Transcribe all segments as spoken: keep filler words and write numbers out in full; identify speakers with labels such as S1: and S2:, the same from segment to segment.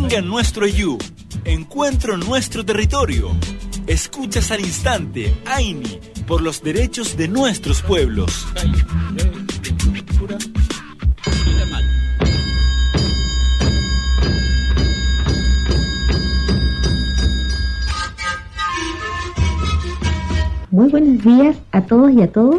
S1: Minga en nuestro Yu. Encuentro en nuestro territorio. Escuchas al instante Aini por los derechos de nuestros pueblos.
S2: Muy buenos días a todos y a todas.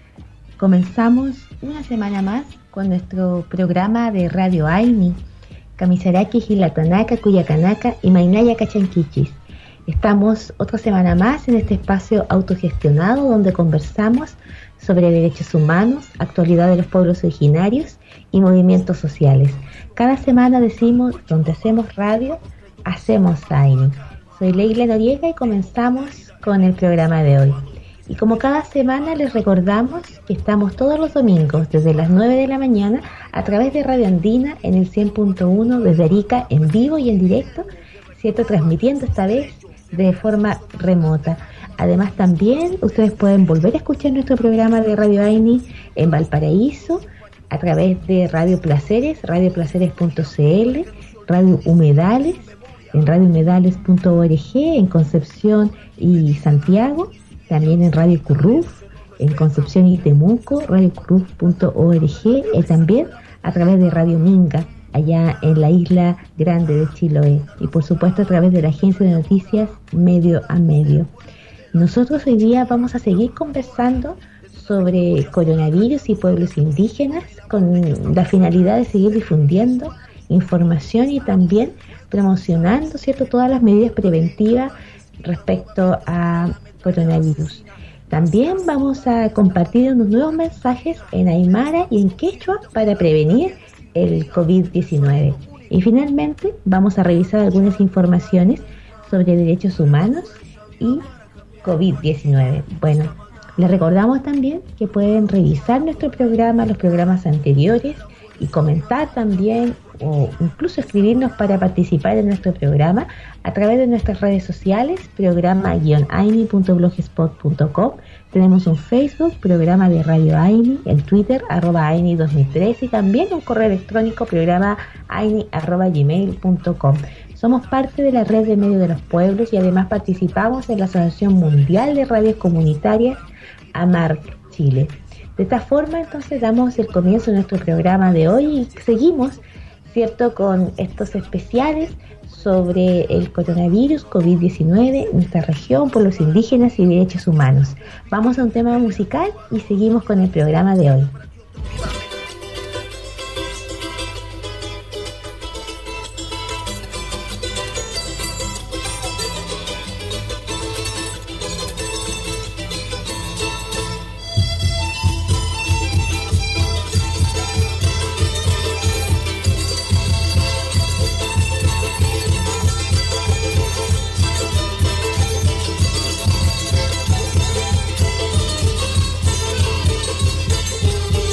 S2: Comenzamos una semana más con nuestro programa de Radio Aini, Kamisaraki, Hilatanaka, Cuyacanaka y Mainaya Cachanquichis. Estamos otra semana más en este espacio autogestionado donde conversamos sobre derechos humanos, actualidad de los pueblos originarios y movimientos sociales. Cada semana decimos, donde hacemos radio, hacemos Aini. Soy Leila Noriega y comenzamos con el programa de hoy. Y como cada semana les recordamos que estamos todos los domingos desde las nueve de la mañana a través de Radio Andina en el cien punto uno desde Arica en vivo y en directo, ¿cierto? Transmitiendo esta vez de forma remota. Además también ustedes pueden volver a escuchar nuestro programa de Radio Aini en Valparaíso a través de Radio Placeres, radio placeres punto c l, Radio Humedales, en radio humedales punto org en Concepción y Santiago, también en Radio Curruf, en Concepción y Temuco, radio curruf punto org, y también a través de Radio Minga, allá en la isla grande de Chiloé, y por supuesto a través de la agencia de noticias Medio a Medio. Nosotros hoy día vamos a seguir conversando sobre coronavirus y pueblos indígenas con la finalidad de seguir difundiendo información y también promocionando, ¿cierto?, todas las medidas preventivas respecto a coronavirus. También vamos a compartir unos nuevos mensajes en aymara y en quechua para prevenir el covid diecinueve. Y finalmente vamos a revisar algunas informaciones sobre derechos humanos y covid diecinueve. Bueno, les recordamos también que pueden revisar nuestro programa, los programas anteriores, y comentar también o incluso escribirnos para participar en nuestro programa a través de nuestras redes sociales, programa guion aini punto blogspot punto com. Tenemos un Facebook, programa de Radio Aini, el Twitter, arroba Aini dos mil tres, y también un correo electrónico, programa aini arroba gmail punto com. Somos parte de la red de medios de los pueblos y además participamos en la Asociación Mundial de Radios Comunitarias, AMARC Chile. De esta forma, entonces, damos el comienzo de nuestro programa de hoy y seguimos, ¿cierto?, con estos especiales sobre el coronavirus covid diecinueve, nuestra región, pueblos indígenas y derechos humanos. Vamos a un tema musical y seguimos con el programa de hoy.
S3: We'll be right back.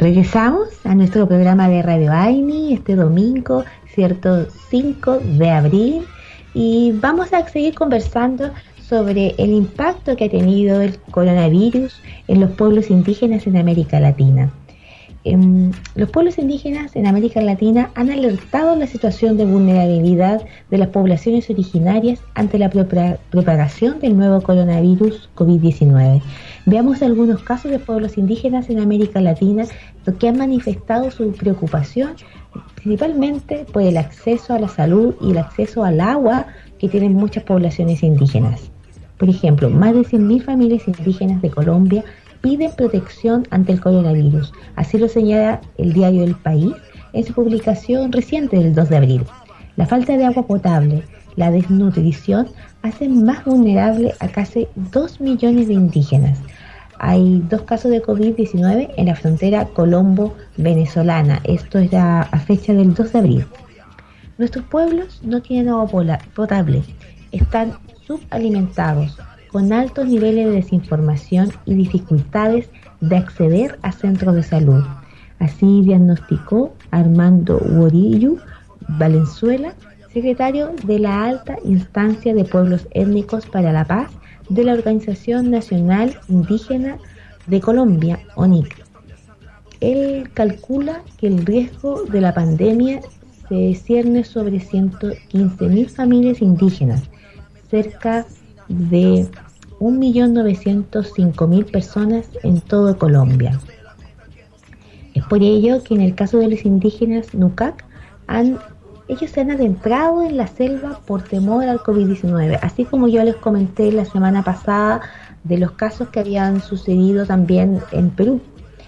S2: regresamos a nuestro programa de Radio Aini este domingo, cierto, cinco de abril, y vamos a seguir conversando sobre el impacto que ha tenido el coronavirus en los pueblos indígenas en América Latina. Eh, los pueblos indígenas en América Latina han alertado la situación de vulnerabilidad de las poblaciones originarias ante la propagación del nuevo coronavirus covid diecinueve. Veamos algunos casos de pueblos indígenas en América Latina que han manifestado su preocupación principalmente por el acceso a la salud y el acceso al agua que tienen muchas poblaciones indígenas. Por ejemplo, más de cien mil familias indígenas de Colombia piden protección ante el coronavirus. Así lo señala el diario El País en su publicación reciente del dos de abril. La falta de agua potable, la desnutrición hacen más vulnerable a casi dos millones de indígenas. Hay dos casos de covid diecinueve en la frontera colombo-venezolana. Esto era a fecha del dos de abril. Nuestros pueblos no tienen agua potable, están subalimentados, con altos niveles de desinformación y dificultades de acceder a centros de salud. Así diagnosticó Armando Worillu Valenzuela, secretario de la Alta Instancia de Pueblos Étnicos para la Paz de la Organización Nacional Indígena de Colombia, O N I C. Él calcula que el riesgo de la pandemia se cierne sobre ciento quince mil familias indígenas, cerca de un millón novecientos cinco mil personas en todo Colombia. Es por ello que en el caso de los indígenas Nucac, han, ellos se han adentrado en la selva por temor al covid diecinueve, así como yo les comenté la semana pasada de los casos que habían sucedido también en Perú.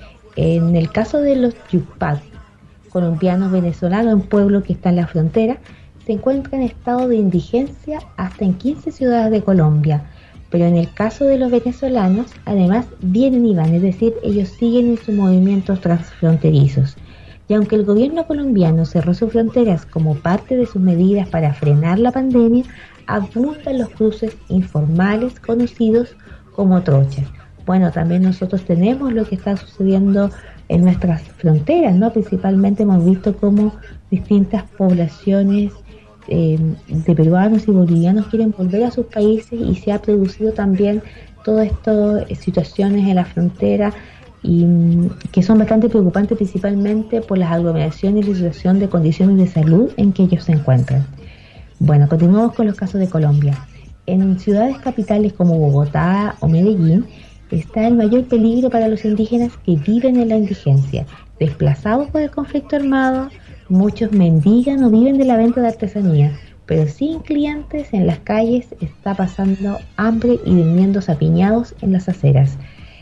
S2: En el caso de los Yucpac, colombianos venezolanos, un pueblo que está en la frontera, se encuentra en estado de indigencia hasta en quince ciudades de Colombia, pero en el caso de los venezolanos, además vienen y van, es decir, ellos siguen en sus movimientos transfronterizos. Y aunque el gobierno colombiano cerró sus fronteras como parte de sus medidas para frenar la pandemia, abundan los cruces informales conocidos como trochas. Bueno, también nosotros tenemos lo que está sucediendo en nuestras fronteras, ¿no? Principalmente hemos visto cómo distintas poblaciones eh, de peruanos y bolivianos quieren volver a sus países, y se ha producido también todas estas eh, situaciones en la frontera y que son bastante preocupantes, principalmente por las aglomeraciones y la situación de condiciones de salud en que ellos se encuentran. Bueno, continuamos con los casos de Colombia. En ciudades capitales como Bogotá o Medellín está el mayor peligro para los indígenas que viven en la indigencia, desplazados por el conflicto armado. Muchos mendigan o viven de la venta de artesanía, pero sin clientes en las calles, está pasando hambre y durmiendo apiñados en las aceras.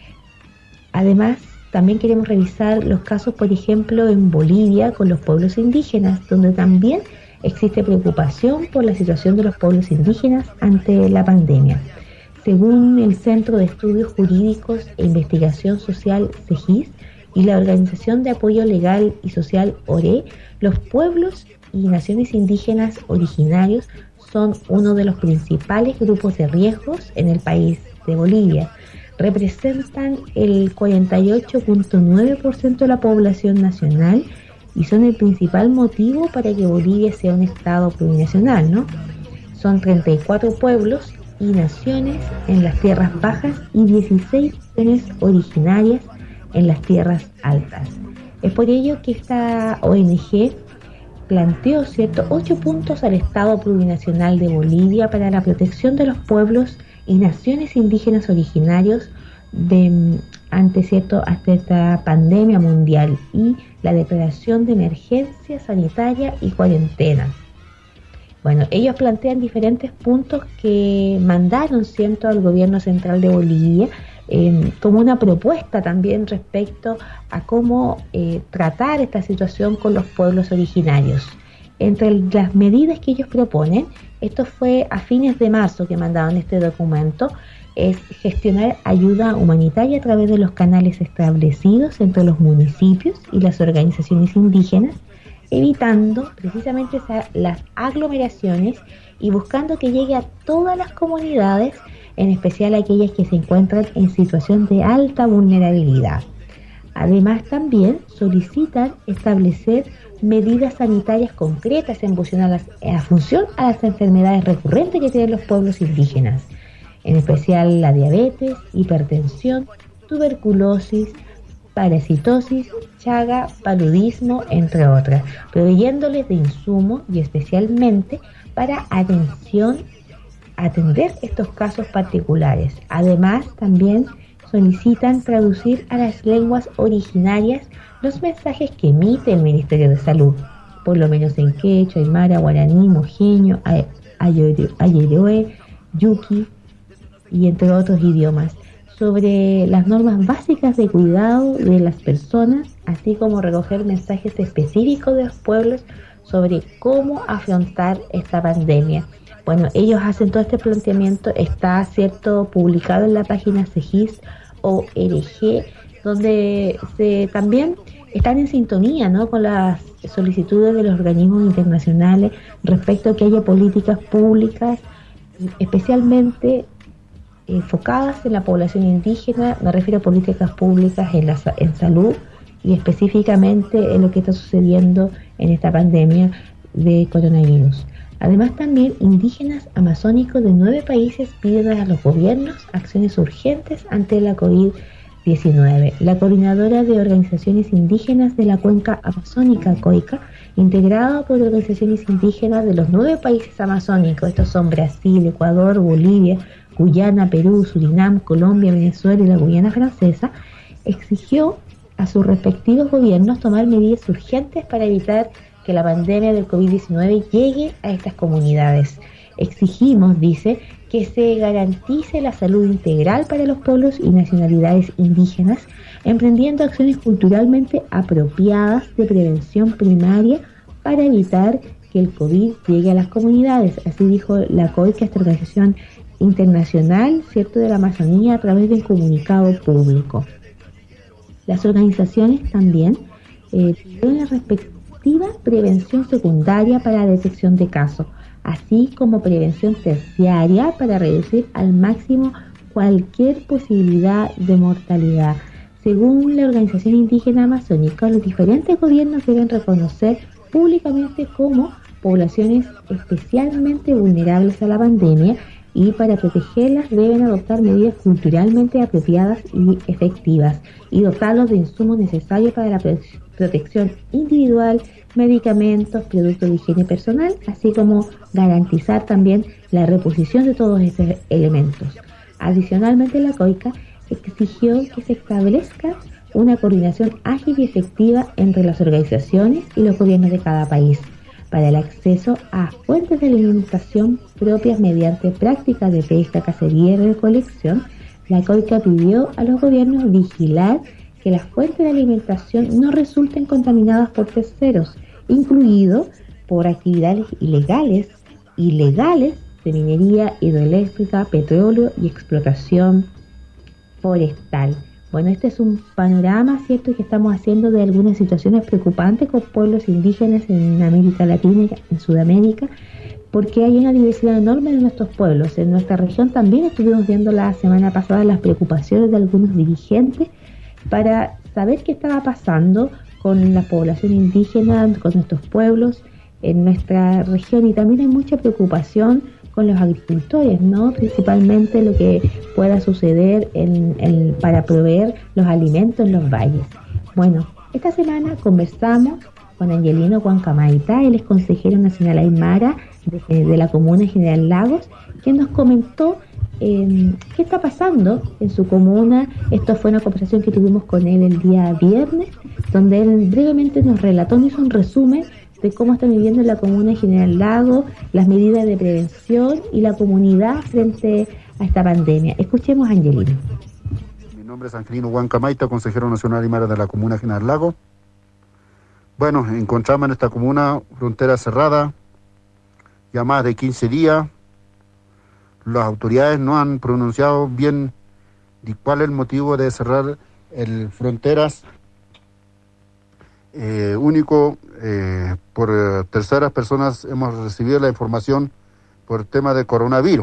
S2: Además, también queremos revisar los casos, por ejemplo, en Bolivia con los pueblos indígenas, donde también existe preocupación por la situación de los pueblos indígenas ante la pandemia. Según el Centro de Estudios Jurídicos e Investigación Social, CEGIS, y la Organización de Apoyo Legal y Social, O R E, los pueblos y naciones indígenas originarios son uno de los principales grupos de riesgos en el país de Bolivia. Representan el cuarenta y ocho punto nueve por ciento de la población nacional y son el principal motivo para que Bolivia sea un estado plurinacional, ¿no? Son treinta y cuatro pueblos y naciones en las tierras bajas y dieciséis naciones originarias en las tierras altas. Es por ello que esta O N G planteó cierto ocho puntos al Estado Plurinacional de Bolivia para la protección de los pueblos y naciones indígenas originarios de, ante cierto hasta esta pandemia mundial, y la declaración de emergencia sanitaria y cuarentena. Bueno, ellos plantean diferentes puntos que mandaron, ¿cierto?, al gobierno central de Bolivia, eh, como una propuesta también respecto a cómo eh, tratar esta situación con los pueblos originarios. Entre las medidas que ellos proponen, esto fue a fines de marzo que mandaron este documento, es gestionar ayuda humanitaria a través de los canales establecidos entre los municipios y las organizaciones indígenas, evitando precisamente esa, las aglomeraciones y buscando que llegue a todas las comunidades, en especial aquellas que se encuentran en situación de alta vulnerabilidad. Además, también solicitan establecer medidas sanitarias concretas en función a las, en función a las enfermedades recurrentes que tienen los pueblos indígenas, en especial la diabetes, hipertensión, tuberculosis, parasitosis, chaga, paludismo, entre otras, proveyéndoles de insumos y especialmente para atención, atender estos casos particulares. Además, también solicitan traducir a las lenguas originarias los mensajes que emite el Ministerio de Salud, por lo menos en quechua, aymara, guaraní, mojeño, ayeroe, yuki y entre otros idiomas, sobre las normas básicas de cuidado de las personas, así como recoger mensajes específicos de los pueblos sobre cómo afrontar esta pandemia. Bueno, ellos hacen todo este planteamiento, está cierto publicado en la página cegis punto org, donde se también están en sintonía, ¿no?, con las solicitudes de los organismos internacionales respecto a que haya políticas públicas, especialmente enfocadas en la población indígena. Me refiero a políticas públicas en, la, en salud y específicamente en lo que está sucediendo en esta pandemia de coronavirus. Además, también indígenas amazónicos de nueve países piden a los gobiernos acciones urgentes ante la covid diecinueve. La coordinadora de organizaciones indígenas de la cuenca amazónica, COICA, integrada por organizaciones indígenas de los nueve países amazónicos, estos son Brasil, Ecuador, Bolivia, Guyana, Perú, Surinam, Colombia, Venezuela y la Guyana Francesa, exigió a sus respectivos gobiernos tomar medidas urgentes para evitar que la pandemia del covid diecinueve llegue a estas comunidades. Exigimos, dice, que se garantice la salud integral para los pueblos y nacionalidades indígenas, emprendiendo acciones culturalmente apropiadas de prevención primaria para evitar que el COVID llegue a las comunidades. Así dijo la COICA, esta organización internacional, cierto, de la Amazonía, a través del comunicado público. Las organizaciones también eh, pidieron la respectiva prevención secundaria para la detección de casos, así como prevención terciaria para reducir al máximo cualquier posibilidad de mortalidad. Según la Organización Indígena Amazónica, los diferentes gobiernos deben reconocer públicamente como poblaciones especialmente vulnerables a la pandemia, y para protegerlas deben adoptar medidas culturalmente apropiadas y efectivas y dotarlos de insumos necesarios para la protección individual, medicamentos, productos de higiene personal, así como garantizar también la reposición de todos estos elementos. Adicionalmente, la COICA exigió que se establezca una coordinación ágil y efectiva entre las organizaciones y los gobiernos de cada país para el acceso a fuentes de alimentación propias mediante prácticas de pesca, cacería y recolección. La COICA pidió a los gobiernos vigilar que las fuentes de alimentación no resulten contaminadas por terceros, incluido por actividades ilegales, ilegales de minería hidroeléctrica, petróleo y explotación forestal. Bueno, este es un panorama, ¿cierto?, que estamos haciendo de algunas situaciones preocupantes con pueblos indígenas en América Latina y en Sudamérica, porque hay una diversidad enorme de nuestros pueblos. En nuestra región también estuvimos viendo la semana pasada las preocupaciones de algunos dirigentes para saber qué estaba pasando con la población indígena, con nuestros pueblos en nuestra región, y también hay mucha preocupación con los agricultores, ¿no?, principalmente lo que pueda suceder en, en, para proveer los alimentos en los valles. Bueno, esta semana conversamos con Angelino Huancamaita, él es consejero nacional aymara de, de la comuna General Lagos, quien nos comentó eh, qué está pasando en su comuna. Esto fue una conversación que tuvimos con él el día viernes, donde él brevemente nos relató, nos hizo un resumen de cómo están viviendo en la comuna General Lago, las medidas de prevención y la comunidad frente a esta pandemia. Escuchemos a Angelino.
S3: Mi nombre es Angelino Huancamaita, consejero nacional aymara de la comuna General Lago. Bueno, encontramos en esta comuna frontera cerrada ya más de quince días. Las autoridades no han pronunciado bien de cuál es el motivo de cerrar el fronteras. Eh, único, eh, por eh, terceras personas hemos recibido la información por el tema de coronavirus,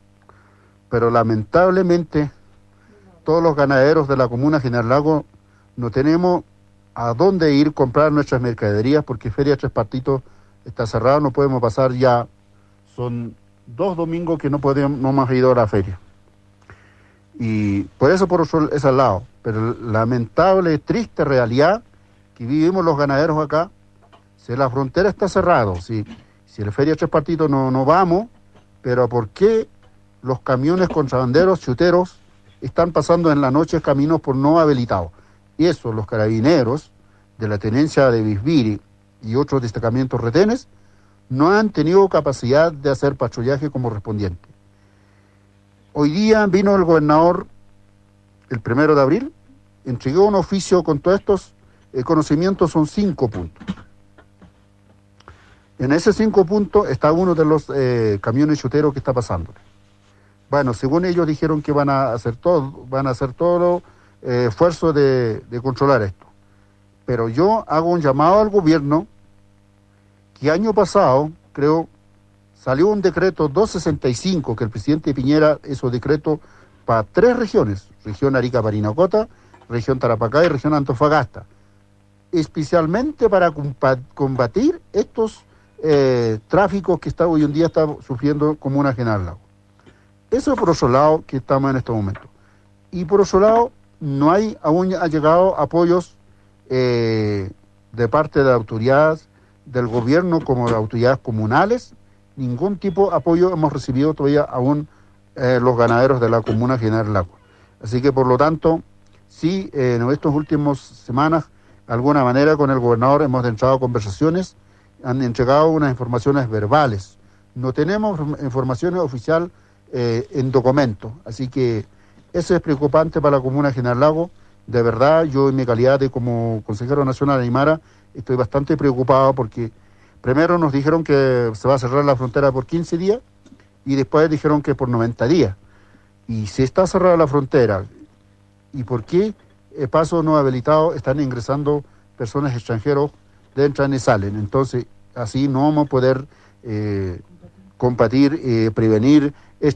S3: pero lamentablemente todos los ganaderos de la comuna General Lago no tenemos a dónde ir a comprar nuestras mercaderías porque Feria Tres Partidos está cerrada, no podemos pasar ya, son dos domingos que no podemos, no hemos ido a la feria. Y por eso por ese lado, pero lamentable, triste realidad que vivimos los ganaderos acá, si la frontera está cerrada, si, si la Feria Tres Partidos no, no vamos, pero ¿por qué los camiones contrabanderos, chuteros, están pasando en la noche caminos por no habilitados? Y eso, los carabineros de la tenencia de Bisbiri y otros destacamentos retenes no han tenido capacidad de hacer patrullaje como correspondiente. Hoy día vino el gobernador el primero de abril, entregó un oficio con todos estos eh, conocimientos, son cinco puntos. En esos cinco puntos está uno de los eh, camiones chuteros que está pasando. Bueno, según ellos dijeron que van a hacer todo, van a hacer todo eh, esfuerzo de, de controlar esto. Pero yo hago un llamado al gobierno que año pasado, creo, salió un decreto doscientos sesenta y cinco, que el presidente Piñera hizo decreto para tres regiones, región Arica-Parinacota, región Tarapacá y región Antofagasta, especialmente para combatir estos eh, tráficos que está, hoy en día está sufriendo Comuna General Lago. Eso es por otro lado que estamos en este momento. Y por otro lado, no hay, aún ha llegado apoyos eh, de parte de autoridades del gobierno como de autoridades comunales. Ningún tipo de apoyo hemos recibido todavía aún eh, los ganaderos de la Comuna General Lago. Así que por lo tanto, sí, eh, en estas últimas semanas, de alguna manera con el gobernador hemos entrado a conversaciones, han entregado unas informaciones verbales. No tenemos informaciones oficiales eh, en documentos, así que eso es preocupante para la Comuna General Lago. De verdad, yo en mi calidad de como consejero nacional de Aymara estoy bastante preocupado porque primero nos dijeron que se va a cerrar la frontera por quince días y después dijeron que por noventa días. Y si está cerrada la frontera, ¿y por qué el paso no habilitado están ingresando personas extranjeros, entran y salen? Entonces, así no vamos a poder eh, combatir, eh, prevenir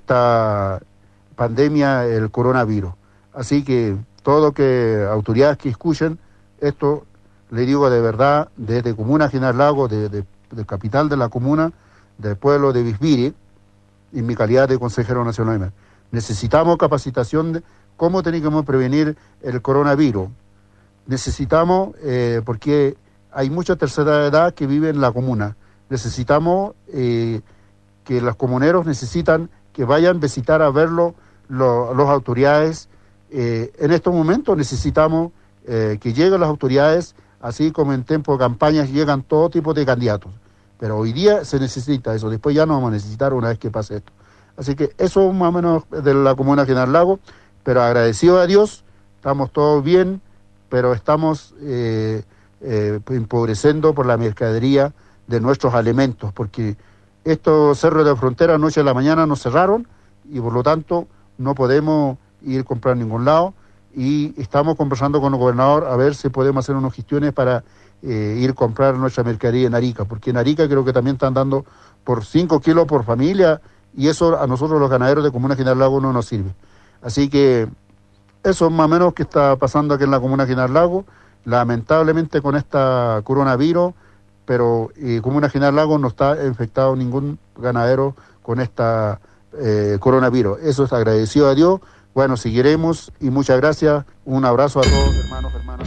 S3: esta pandemia, el coronavirus. Así que todo que autoridades que escuchen esto, le digo de verdad, desde Comuna General Lago, de, de, de capital de la comuna, del pueblo de Bisbiri, en mi calidad de consejero nacional, necesitamos capacitación de cómo tenemos que prevenir el coronavirus. Necesitamos, eh, porque hay mucha tercera edad que vive en la comuna, necesitamos eh, que los comuneros necesitan que vayan a visitar a verlo lo, las autoridades. Eh, en estos momentos necesitamos eh, que lleguen las autoridades, así como en tiempo de campañas llegan todo tipo de candidatos. Pero hoy día se necesita eso, después ya no vamos a necesitar una vez que pase esto. Así que eso más o menos de la Comuna General Lago, pero agradecido a Dios, estamos todos bien, pero estamos eh, eh, empobreciendo por la mercadería de nuestros alimentos, porque estos cerros de frontera anoche a la mañana nos cerraron y por lo tanto no podemos ir a comprar en ningún lado y estamos conversando con el gobernador a ver si podemos hacer unas gestiones para eh, ir a comprar nuestra mercadería en Arica, porque en Arica creo que también están dando por cinco kilos por familia y eso a nosotros los ganaderos de Comuna General Lago no nos sirve. Así que eso es más o menos que está pasando aquí en la Comuna General Lago, lamentablemente con esta coronavirus, pero eh, Comuna General Lago no está infectado ningún ganadero con esta eh, coronavirus. Eso es agradecido a Dios. Bueno, seguiremos y muchas gracias. Un abrazo a todos, hermanos, hermanas.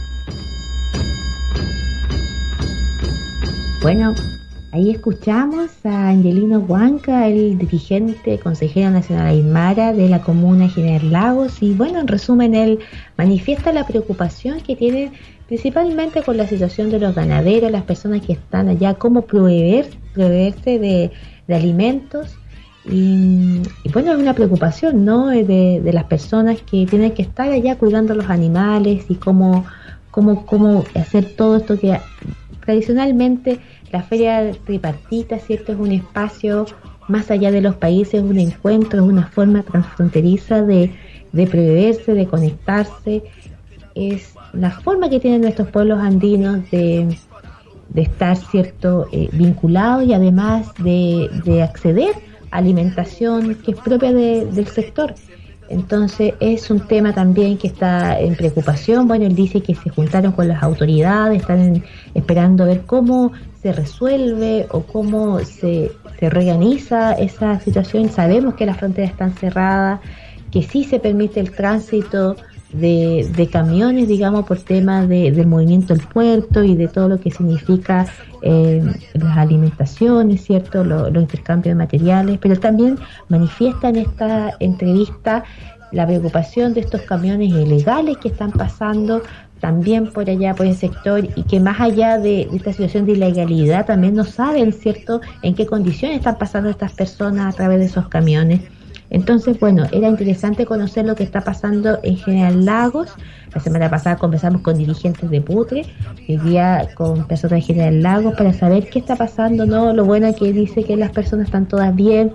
S2: Bueno, ahí escuchamos a Angelino Huanca, el dirigente consejero nacional aymara de la Comuna General Lagos, y bueno, en resumen, él manifiesta la preocupación que tiene principalmente con la situación de los ganaderos, las personas que están allá, cómo proveer, proveerse de, de alimentos. Y, y bueno, es una preocupación, ¿no?, de, de las personas que tienen que estar allá cuidando los animales y cómo, cómo, cómo hacer todo esto que tradicionalmente la feria tripartita, ¿cierto?, es un espacio más allá de los países, un encuentro, es una forma transfronteriza de, de preverse, de conectarse. Es la forma que tienen nuestros pueblos andinos de, de estar, ¿cierto?, eh, vinculados y además de, de acceder alimentación que es propia de, del sector. Entonces es un tema también que está en preocupación. Bueno, él dice que se juntaron con las autoridades, están en, esperando ver cómo se resuelve o cómo se, se reorganiza esa situación. Sabemos que las fronteras están cerradas, que sí se permite el tránsito de, de camiones, digamos, por temas de, del movimiento del puerto y de todo lo que significa eh, las alimentaciones, ¿cierto? Los lo intercambios de materiales, pero también manifiesta en esta entrevista la preocupación de estos camiones ilegales que están pasando también por allá, por el sector, y que más allá de, de esta situación de ilegalidad también no saben, ¿cierto?, en qué condiciones están pasando estas personas a través de esos camiones. Entonces, bueno, era interesante conocer lo que está pasando en General Lagos. La semana pasada conversamos con dirigentes de Putre, hoy día con personas de General Lagos para saber qué está pasando, ¿no? Lo bueno es que dice que las personas están todas bien,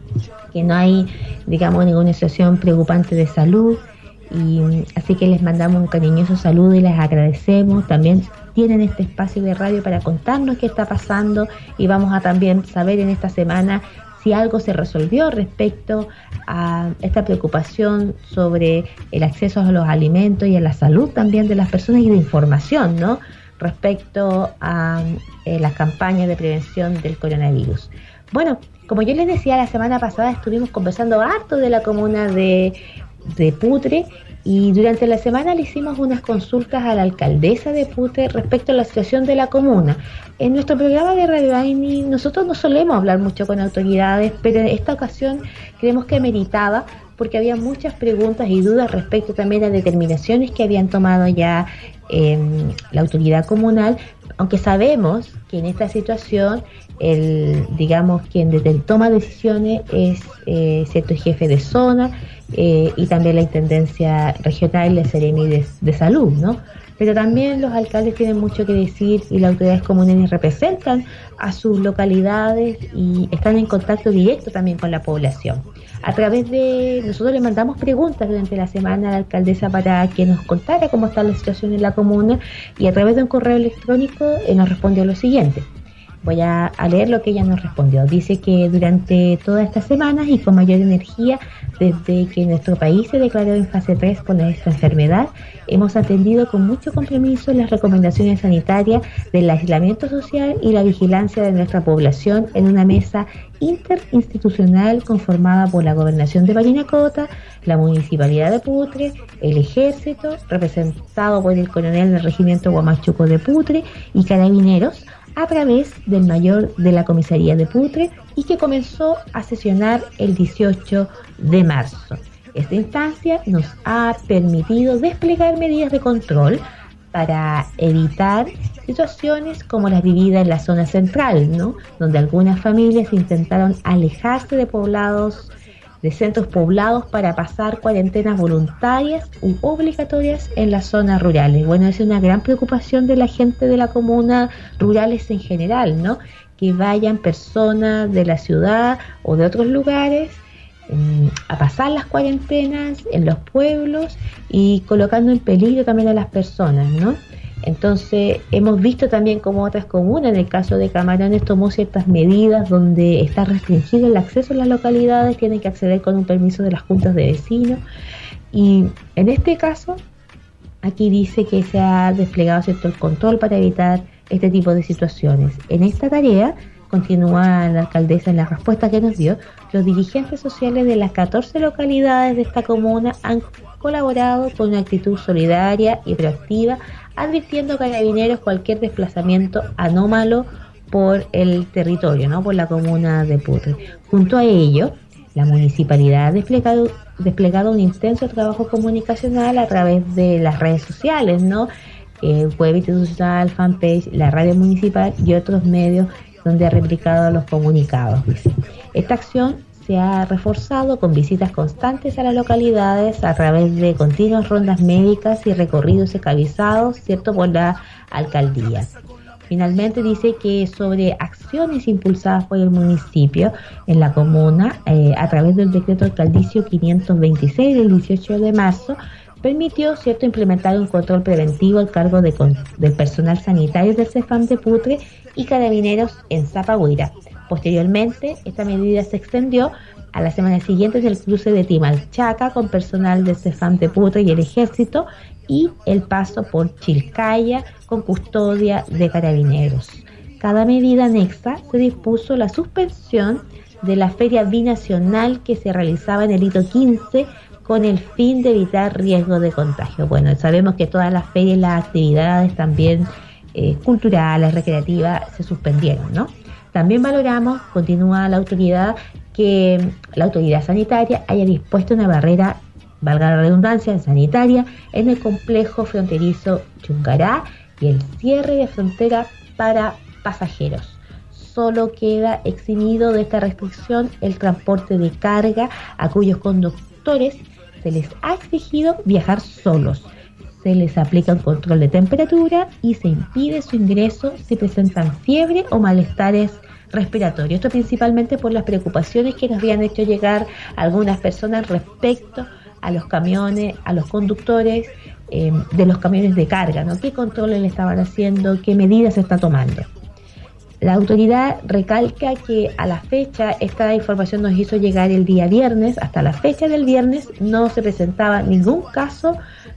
S2: que no hay, digamos, ninguna situación preocupante de salud, y así que les mandamos un cariñoso saludo y les agradecemos. También tienen este espacio de radio para contarnos qué está pasando, y vamos a también saber en esta semana si algo se resolvió respecto a esta preocupación sobre el acceso a los alimentos y a la salud también de las personas, y de información, ¿no?, respecto a eh, las campañas de prevención del coronavirus. Bueno, como yo les decía, la semana pasada estuvimos conversando harto de la comuna de, de Putre, y durante la semana le hicimos unas consultas a la alcaldesa de Putre respecto a la situación de la comuna. En nuestro programa de Radio Aini nosotros no solemos hablar mucho con autoridades, pero en esta ocasión creemos que meritaba, porque había muchas preguntas y dudas respecto también a determinaciones que habían tomado ya eh, la autoridad comunal, aunque sabemos que en esta situación el, digamos, quien toma decisiones es eh, cierto jefe de zona, eh, y también la Intendencia Regional, la Seremi de, de Salud, ¿no? Pero también los alcaldes tienen mucho que decir, y las autoridades comunales representan a sus localidades y están en contacto directo también con la población. A través de, nosotros le mandamos preguntas durante la semana a la alcaldesa para que nos contara cómo está la situación en la comuna, y a través de un correo electrónico eh, nos respondió lo siguiente. Voy a, a leer lo que ella nos respondió. Dice que durante todas estas semanas y con mayor energía, desde que nuestro país se declaró en fase tres por esta enfermedad, hemos atendido con mucho compromiso las recomendaciones sanitarias del aislamiento social y la vigilancia de nuestra población en una mesa interinstitucional conformada por la Gobernación de Parinacota, la Municipalidad de Putre, el Ejército, representado por el coronel del Regimiento Huamachuco de Putre, y Carabineros, a través del mayor de la comisaría de Putre, y que comenzó a sesionar el dieciocho de marzo. Esta instancia nos ha permitido desplegar medidas de control para evitar situaciones como las vividas en la zona central, ¿no?, donde algunas familias intentaron alejarse de poblados, de centros poblados, para pasar cuarentenas voluntarias u obligatorias en las zonas rurales. Bueno, es una gran preocupación de la gente de la comuna, rurales en general, ¿no?, que vayan personas de la ciudad o de otros lugares um, a pasar las cuarentenas en los pueblos, y colocando en peligro también a las personas, ¿no? Entonces, hemos visto también como otras comunas, en el caso de Camarones, tomó ciertas medidas donde está restringido el acceso a las localidades, tienen que acceder con un permiso de las juntas de vecinos, y en este caso, aquí dice que se ha desplegado cierto el control para evitar este tipo de situaciones. En esta tarea, continúa la alcaldesa en la respuesta que nos dio, los dirigentes sociales de las catorce localidades de esta comuna han colaborado con una actitud solidaria y proactiva, advirtiendo a Carabineros cualquier desplazamiento anómalo por el territorio, ¿no?, por la comuna de Putre. Junto a ello, la municipalidad ha desplegado, desplegado un intenso trabajo comunicacional a través de las redes sociales, ¿no?, eh, web institucional, fanpage, la radio municipal y otros medios donde ha replicado los comunicados, dice. Esta acción se ha reforzado con visitas constantes a las localidades a través de continuas rondas médicas y recorridos escabizados, ¿cierto?, por la alcaldía. Finalmente dice que sobre acciones impulsadas por el municipio en la comuna, eh, a través del decreto alcaldicio quinientos veintiséis del dieciocho de marzo, permitió, ¿cierto?, implementar un control preventivo al cargo de, del personal sanitario del CEFAM de Putre y Carabineros en Zapagüira, Posteriormente, esta medida se extendió a la semana siguiente del cruce de Timalchaca con personal del Cefam de Putre y el Ejército, y el paso por Chilcaya con custodia de carabineros. Cada medida anexa se dispuso la suspensión de la feria binacional que se realizaba en el hito quince con el fin de evitar riesgo de contagio. Bueno, sabemos que todas las ferias y las actividades también eh, culturales, recreativas, se suspendieron, ¿no? También valoramos, continúa la autoridad, que la autoridad sanitaria haya dispuesto una barrera, valga la redundancia, sanitaria en el complejo fronterizo Chungará y el cierre de frontera para pasajeros. Solo queda eximido de esta restricción el transporte de carga, a cuyos conductores se les ha exigido viajar solos. Se les aplica un control de temperatura y se impide su ingreso si presentan fiebre o malestares respiratorios. Esto principalmente por las preocupaciones que nos habían hecho llegar algunas personas respecto a los camiones, a los conductores eh, de los camiones de carga, ¿no? ¿Qué controles le estaban haciendo? ¿Qué medidas se está tomando? La autoridad recalca que a la fecha, esta información nos hizo llegar el día viernes, hasta la fecha del viernes no se presentaba ningún caso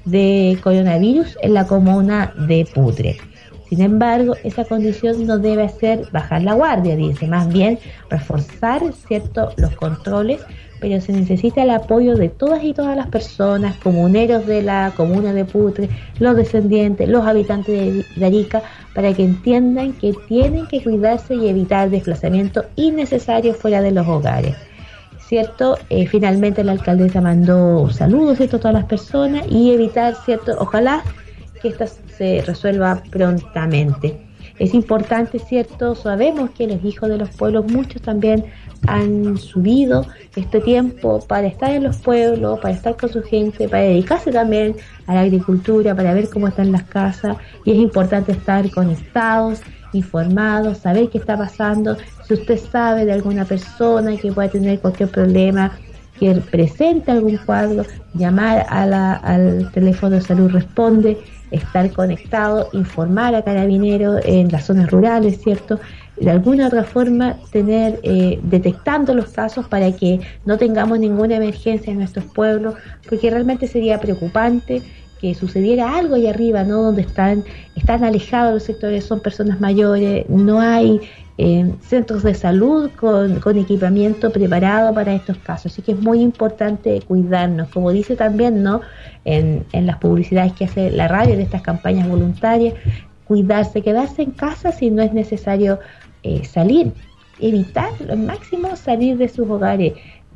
S2: de coronavirus en la comuna de Putre. Sin embargo, esa condición no debe hacer bajar la guardia, dice, más bien reforzar, ¿cierto?, los controles, pero se necesita el apoyo de todas y todas las personas, comuneros de la comuna de Putre, los descendientes, los habitantes de Arica, para que entiendan que tienen que cuidarse y evitar desplazamiento innecesario fuera de los hogares. ¿Cierto? Eh, finalmente la alcaldesa mandó saludos, ¿cierto?, a todas las personas y evitar, ¿cierto?, ojalá que esto se resuelva prontamente. Es importante, ¿cierto? Sabemos que los hijos de los pueblos, muchos también han subido este tiempo para estar en los pueblos, para estar con su gente, para dedicarse también a la agricultura, para ver cómo están las casas, y es importante estar conectados, informados, saber qué está pasando. Si usted sabe de alguna persona que pueda tener cualquier problema, que presente algún cuadro, llamar a la, al teléfono de salud responde, estar conectado, informar a carabineros en las zonas rurales, ¿cierto? De alguna otra forma tener, eh, detectando los casos para que no tengamos ninguna emergencia en nuestros pueblos, porque realmente sería preocupante que sucediera algo ahí arriba, ¿no? Donde están, están alejados los sectores, son personas mayores, no hay eh, centros de salud con, con equipamiento preparado para estos casos, así que es muy importante cuidarnos, como dice también, ¿no?, en, en las publicidades que hace la radio, en estas campañas voluntarias, cuidarse, quedarse en casa si no es necesario eh, salir, evitar lo máximo salir de sus hogares,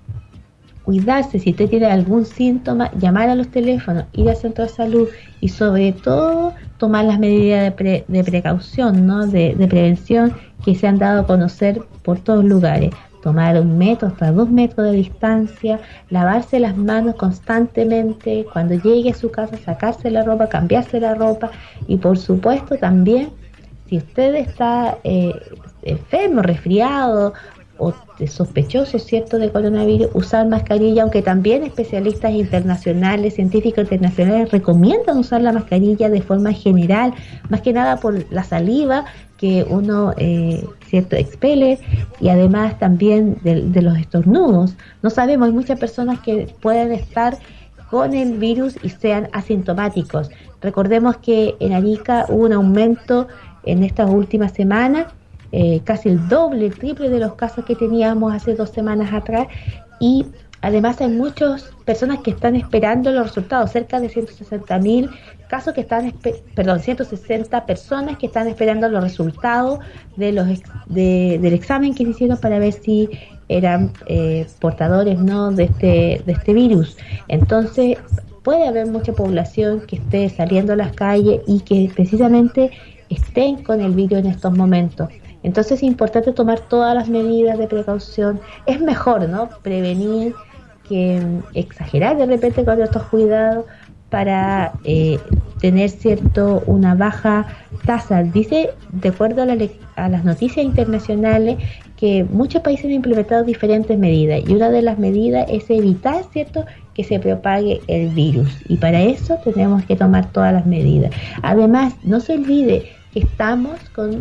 S2: cuidarse. Si usted tiene algún síntoma, llamar a los teléfonos, ir al centro de salud y sobre todo tomar las medidas de, pre, de precaución, ¿no?, de, de prevención que se han dado a conocer por todos lugares. Tomar un metro hasta dos metros de distancia, lavarse las manos constantemente, cuando llegue a su casa sacarse la ropa, cambiarse la ropa, y por supuesto también si usted está eh, enfermo, resfriado o sospechoso, ¿cierto?, de coronavirus, usar mascarilla, aunque también especialistas internacionales, científicos internacionales recomiendan usar la mascarilla de forma general, más que nada por la saliva que uno, eh, cierto, expele, y además también de, de los estornudos. No sabemos, hay muchas personas que pueden estar con el virus y sean asintomáticos. Recordemos que en Arica hubo un aumento en estas últimas semanas, Eh, casi el doble, el triple de los casos que teníamos hace dos semanas atrás, y además hay muchas personas que están esperando los resultados, cerca de ciento sesenta mil casos que están, perdón, ciento sesenta personas que están esperando los resultados de los de, del examen que se hicieron para ver si eran eh, portadores, ¿no?, de este de este virus. Entonces puede haber mucha población que esté saliendo a las calles y que precisamente estén con el virus en estos momentos. Entonces es importante tomar todas las medidas de precaución. Es mejor, ¿no?, prevenir que exagerar de repente con estos cuidados para eh, tener, cierto, una baja tasa. Dice, de acuerdo a, la, a las noticias internacionales, que muchos países han implementado diferentes medidas, y una de las medidas es evitar, cierto, que se propague el virus, y para eso tenemos que tomar todas las medidas. Además, no se olvide que estamos con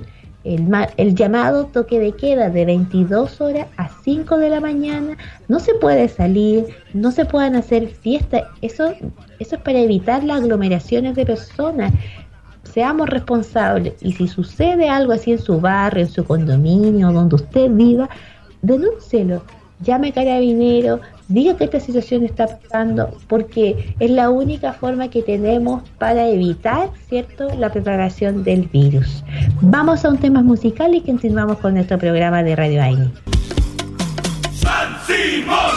S2: el, el llamado toque de queda de veintidós horas a cinco de la mañana. No se puede salir, no se pueden hacer fiestas. Eso, eso es para evitar las aglomeraciones de personas. Seamos responsables, y si sucede algo así en su barrio, en su condominio, donde usted viva, denúncielo, llame a Carabineros, diga que esta situación está pasando, porque es la única forma que tenemos para evitar, ¿cierto?, la propagación del virus. Vamos a un tema musical y continuamos con nuestro programa de Radio Aini.
S4: San Simón.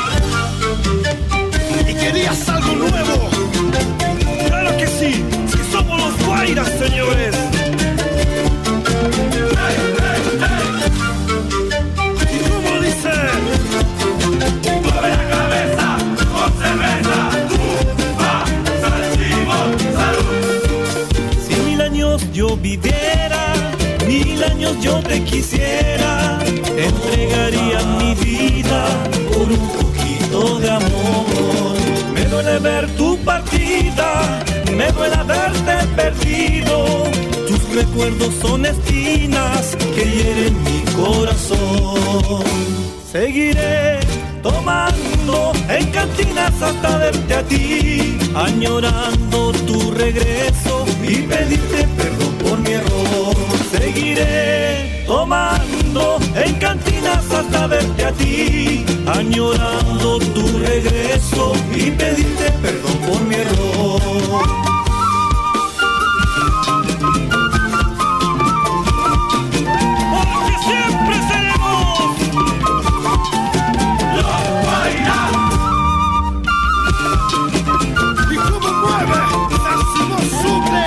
S4: ¿Y querías algo nuevo? ¡Claro que sí! ¡Si somos los Guairas, señores! ¡Hey, hey, hey! ¿Y cómo dice? ¡Mueve la cabeza con cerveza! ¡Ufa! ¡San Simón, salud!
S5: Si mil años yo viviera, mil años yo te quisiera, entregaría mi vida por un poquito de amor. Me duele ver tu partida, me duele haberte perdido. Tus recuerdos son espinas que hieren mi corazón. Seguiré tomando en cantinas hasta verte a ti, añorando tu regreso y pedirte perdón por mi error. Seguiré tomando en cantinas hasta verte a ti, añorando tu regreso y pedirte perdón por mi error.
S4: Porque siempre seremos los Guairas. ¿Y cómo mueve? San Simón suple.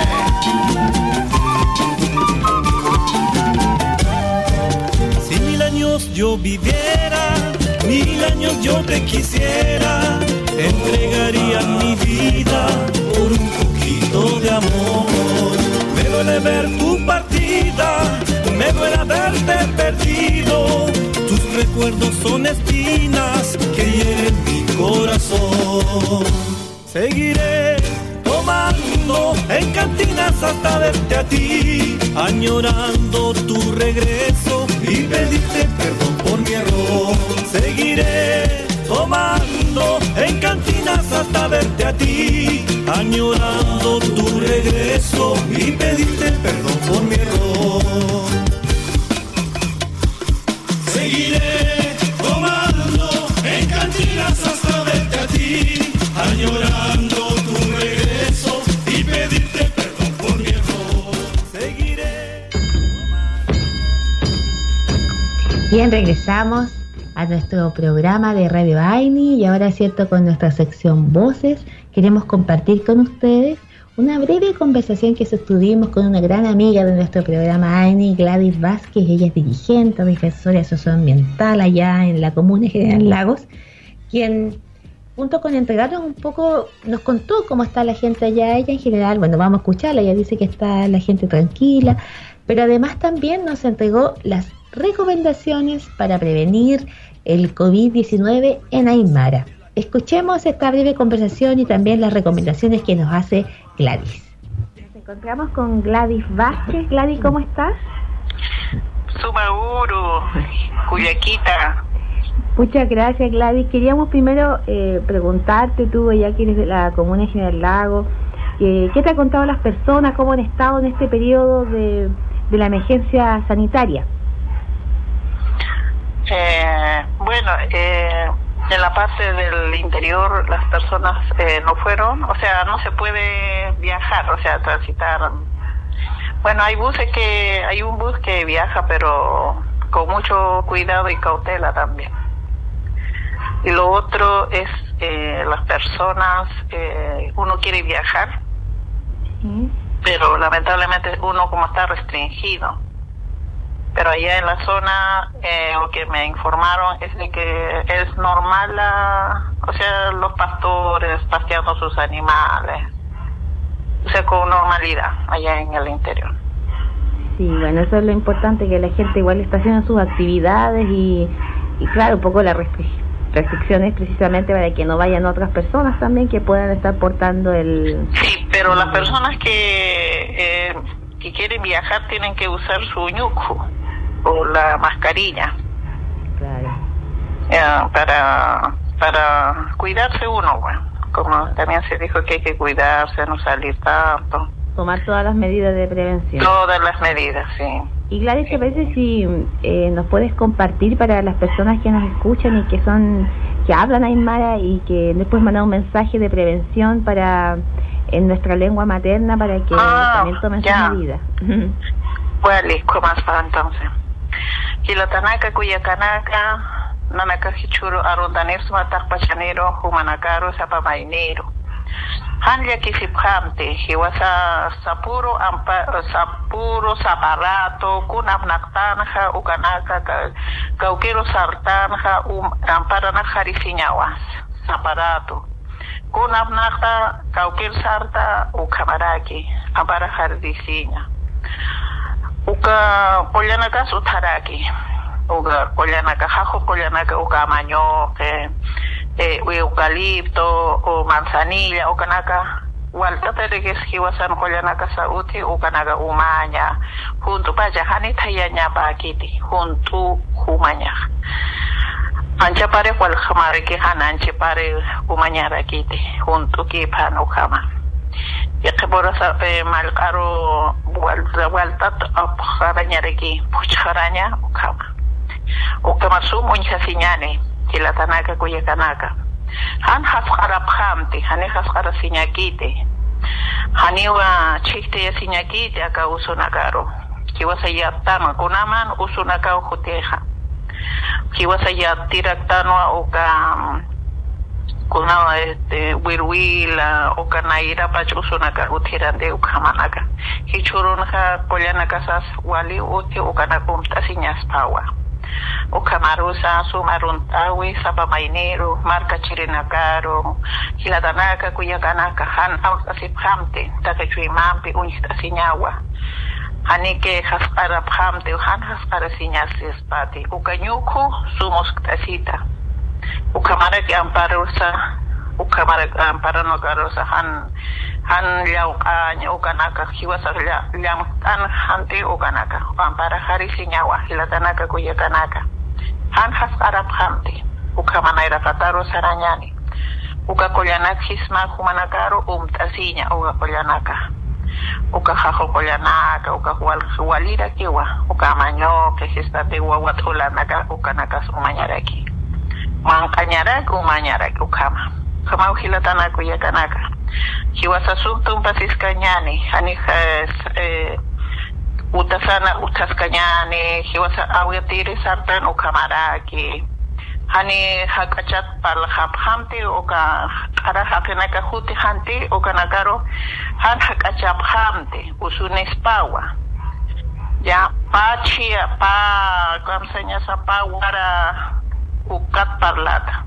S5: Si mil años yo viviera, mil años yo te quisiera, entregaría mi vida por un poquito de amor. Me duele ver tu partida, me duele haberte perdido. Tus recuerdos son espinas que hieren mi corazón. Seguiré tomando en cantinas hasta verte a ti, añorando tu regreso y pedirte perdón por mi error. Seguiré tomando en cantinas hasta verte a ti, añorando tu regreso y pedirte perdón por mi error.
S4: Seguiré tomando en cantinas hasta verte a ti, añorando tu regreso y pedirte perdón por mi error.
S5: Seguiré.
S2: Bien, regresamos a nuestro programa de Radio Aini y ahora, cierto, con nuestra sección Voces, queremos compartir con ustedes una breve conversación que sostuvimos con una gran amiga de nuestro programa Aini, Gladys Vázquez. Ella es dirigente, defensora socioambiental allá en la comuna General Lagos, quien junto con entregarnos un poco nos contó cómo está la gente allá. Ella en general, bueno, vamos a escucharla, ella dice que está la gente tranquila, pero además también nos entregó las recomendaciones para prevenir el covid diecinueve en Aymara. Escuchemos esta breve conversación y también las recomendaciones que nos hace Gladys. Nos encontramos con Gladys Vázquez. Gladys, ¿cómo estás?
S6: Sumaguru, Cuyaquita.
S2: Muchas gracias, Gladys. Queríamos primero eh, preguntarte, tú ya que eres de la comuna General Lago, eh, ¿qué te han contado las personas? ¿Cómo han estado en este periodo de, de la emergencia sanitaria?
S6: Eh, bueno, eh, en la parte del interior las personas eh, no fueron, o sea, no se puede viajar, o sea, transitar. Bueno, hay buses que, hay un bus que viaja, pero con mucho cuidado y cautela también. Y lo otro es eh, las personas, eh, uno quiere viajar, ¿sí?, pero lamentablemente uno como está restringido. Pero allá en la zona, eh, lo que me informaron es de que es normal, la, o sea, los pastores pasteando sus animales, o sea, con normalidad allá en el interior.
S2: Sí, bueno, eso es lo importante, que la gente igual está haciendo sus actividades y, y claro, un poco las restric- restricciones precisamente para que no vayan otras personas también que puedan estar portando el...
S6: Sí, pero las personas que... Eh, que quieren viajar tienen que usar su ñuco o la mascarilla.
S2: Claro.
S6: Eh, para, para cuidarse uno, bueno, como también se dijo que hay que cuidarse, no salir tanto.
S2: Tomar todas las medidas de prevención.
S6: Todas las medidas, sí.
S2: Y Gladys, ¿te parece si eh, nos puedes compartir para las personas que nos escuchan y que son, que hablan aymara y que después mandar un mensaje de prevención para en nuestra lengua materna para que
S6: ah,
S2: también tomen
S6: ya.
S2: sus medidas?
S6: Bueno, ¿cómo más para entonces? Kilatanaka kuyakanaka, nanaka hichuro arundanir sumatak pachanero, humanakaro, sapamainero. Hanlia kisiphamte, hiwasa sapuro ampa, sapuro saparato, kunapnaktanja, ukanaka, kaukero sartanja, um, amparana jarisiñawas, saparato. Kunapnakta, kaukir sarta, ukamaraki, ampara jarisiña. Uka polyanaka sutaraki, uka polyanaka jajo, polyanaka uka mañoque, eh, eucalipto o manzanilla o kanaka walta de que esquivasan polyanaka sauti o kanaka umaña junto para hanita yaña pakiti junto humaña ancha pare cual jamare que hananche pare umaña rakiti junto que pan o kama ya que por esa mal caro vuelta vuelta a jaraña aquí pucharaña o kama o kama su muña siñane Kilatanaka kuyakanaka han hafqara phamti hani hafqara siñakite hani wa chiste ya siñakite aka usunakaro kiwasa yaptama kunaman usunaka ujuteja kiwasa yaptiraktanwa uka kuna este wirwila uka naira pach usunaka utirande ukamanaka hichurunja kolyanaka sas wali uti ukanakumta siñaspawa Ukamarusa, Sumaruntawi, Sapamainero, Marca Chirinacaro, Hilatanaka, Kuyakanaka, Han Asiphamte, Takachuimampi, Unistasiñawa, Hanike Haskara Phamte, Han Haskara Siñasis Pati, Ukanyuku, Sumos Tasita, Ukamaraki Amparusa, Ukamaraki Amparanogarosa, Han Han Liao Aña, Ukanaka, Hiwasa Liam Tan Hante, Ukanaka, Ampara Harisiñawa, Hilatanaka, Kuyakanaka. Han Haskara Phamte, Ukamanaira Kataro Sarañani, Uka Kolyanak Hisma Humanakaro, Umtasiña, Uka Kolyanaka, Uka Jajo Kolyanaka, Uka Hualira Kiwa, Uka Maño, que Histate Wawatulanaka, Ukanakas Umañaraki, Mancañarak, Umañarak, Ukama, Kama Hilatanaka, Kuyakanaka. Hiwasa Sumtum Pasiskanyani, Hanijas eh, Utasana Utaskanyani, Hiwasa Awatiri Sartan Ukamaraki, Hani Hakachat Palhaphamti, Oka Arahakanaka Huti Hanti, Okanakaro, Han Hakachaphamti, Usunispawa. Ya Pachia, Pa, Kamsanya Sapa Wara, Ukat Parlata,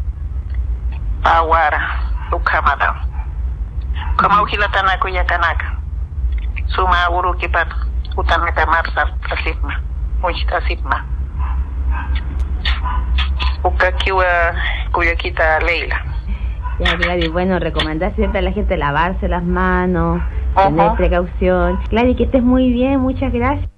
S6: Pawara, Ukamada. Kama ukilatana kuyakanaka suma uru kipat utanaka marsar asipma muchita asipma ukakiwa kuyakita Leila.
S2: Ya, Gladys, bueno, recomendar siempre a la gente lavarse las manos, uh-huh. tener precaución. Gladys, que estés muy bien, muchas gracias.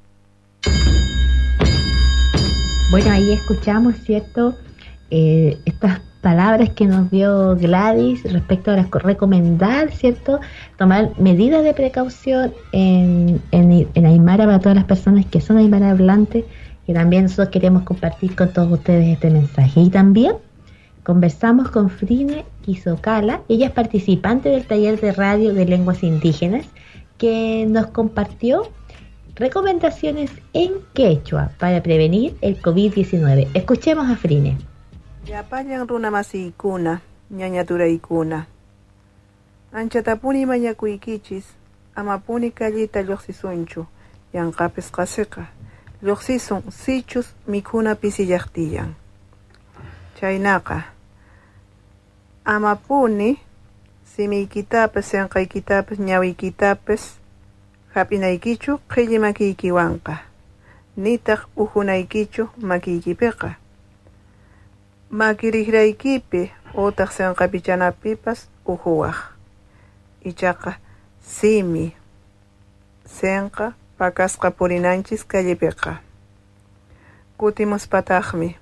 S2: Bueno, ahí escuchamos, ¿cierto? Eh, estas palabras que nos dio Gladys respecto a las, recomendar, ¿cierto? Tomar medidas de precaución en, en, en Aymara para todas las personas que son Aymara hablantes, que también nosotros queremos compartir con todos ustedes este mensaje. Y también conversamos con Frine Quisocala, ella es participante del taller de radio de lenguas indígenas, que nos compartió recomendaciones en quechua para prevenir el covid diecinueve. Escuchemos a Frine.
S7: Yapayan runamasiykuna, ñañaturaykuna. Anchatapuni mañakuykichis, amapuni kallita lluqsisunchu, yanqapis qasiqa, lluqsisun sichus mikhuna pisillaqtiyan. Chaynaqa, amapuni simiykitapas, yanqaykitapas, ñawiykitapas, hap'inaykichu qhillimakiykiwanqa, nitaq uhunaykichu makiykipiqa. Makirihraykipi utaq sinqapichanapipas uhuwaq. Ichaqa simi, sinqa pakasqa purinanchis callepiqa. Kutimuspataqmi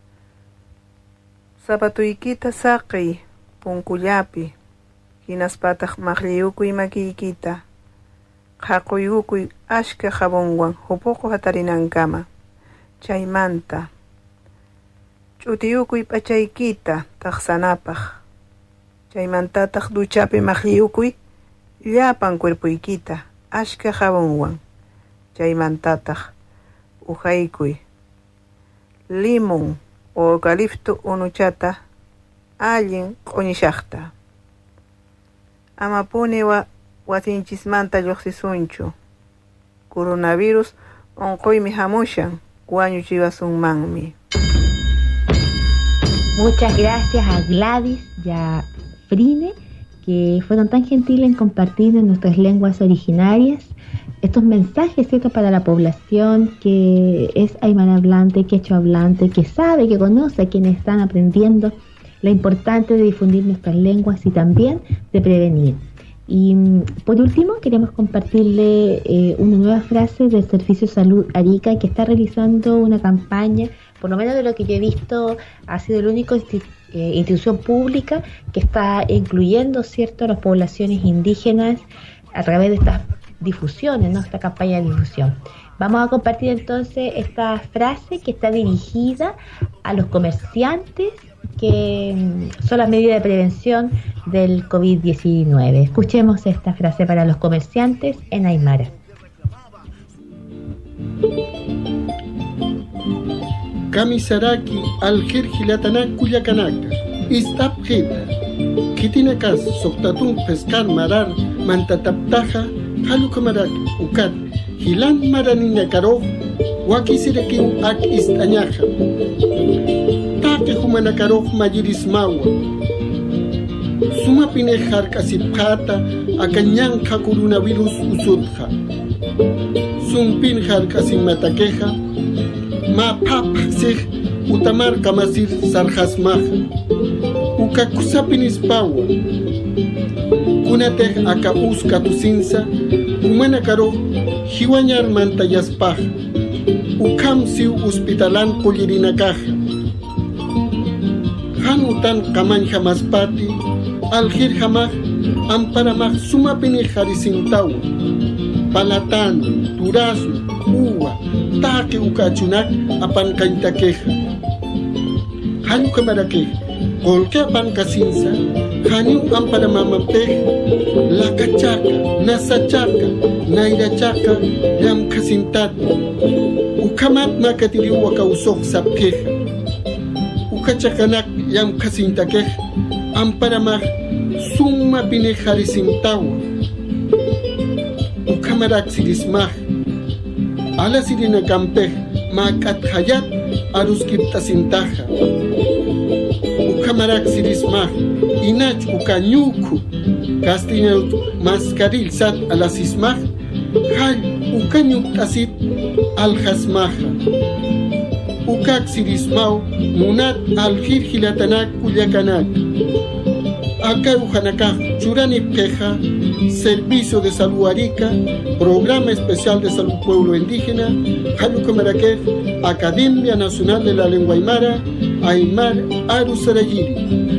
S7: zapatuykita saqiy punkullapi, hinaspataq maqlliyukuy makiykita, qhaquyukuy ashka jabonwan hupuqu hatarinankama. Chaymanta ch'utiyukuy p'achaykita taqsanapaq. Chaymantataq duchapi maqlliyukuy llapan cuerpuykita ashka jabonwan. Chaymantataq uhaykuy limon o eucalipto unuchata allin q'uñishaqta. Amapuni wa wasinchismanta lluqsisunchu. Coronavirus onquymi hamushan wañuchiwasunmanmi.
S2: Muchas gracias a Gladys y a Frine, que fueron tan gentiles en compartir en nuestras lenguas originarias estos mensajes, ¿cierto?, para la población que es aymara hablante, quechua hablante, que sabe, que conoce a quienes están aprendiendo lo importante de difundir nuestras lenguas y también de prevenir. Y por último, queremos compartirle eh, una nueva frase del Servicio Salud Arica, que está realizando una campaña, por lo menos de lo que yo he visto, ha sido el único institu- eh, institución pública que está incluyendo, ¿cierto?, a las poblaciones indígenas a través de estas difusiones, ¿no?, esta campaña de difusión. Vamos a compartir entonces esta frase que está dirigida a los comerciantes, que son las medidas de prevención del covid diecinueve. Escuchemos esta frase para los comerciantes en aymara.
S8: Kamisaraki aljer hilatana kuyakanaka istapjeta kitinakas soktatun pescar marar mantataptaja halukamarak ukat hilan maranina karov wakisirekin ak istañaja take humana karov mayiris mawa suma pinejar kasipjata akanyanka coronavirus usutja sumpin jar kasimatakeja ma papsig utamar kamasir sarjasmaja ukakusapinis pawa kunatej aka uska tusinsa humana karo hiwañar mantayaspaja ukam siu hospitalan pollirinakaja hanutan kamanja maspati aljir jamaj amparamaj sumapini jarisintawa palatan durazno uva take ukachunak apankaitakeja hanu kamarakeja kolke apankasinsa hanu amparamamapej lakachaka nasachaka nairachaka llamkasintata ukamat nakatiriwa kausok sapkeja ukachakanak llamkasintakeja amparamaj summa pinejarisintawa ukamarak sirismaj ala sirina kampej makathayat aruskiptasintaja ukamarak sirismaj inach ukanyuku castiñal mascaril sat alasismaj hal ukanyuk asit aljasmaja ukak sirismau munat aljirjilatanak kullakanak acá ujanakaj churani peja Servicio de Salud Arica, Programa Especial de Salud Pueblo Indígena, Jalucamaraquej, Academia Nacional de la Lengua Aymara, Aymar Arusarayiri.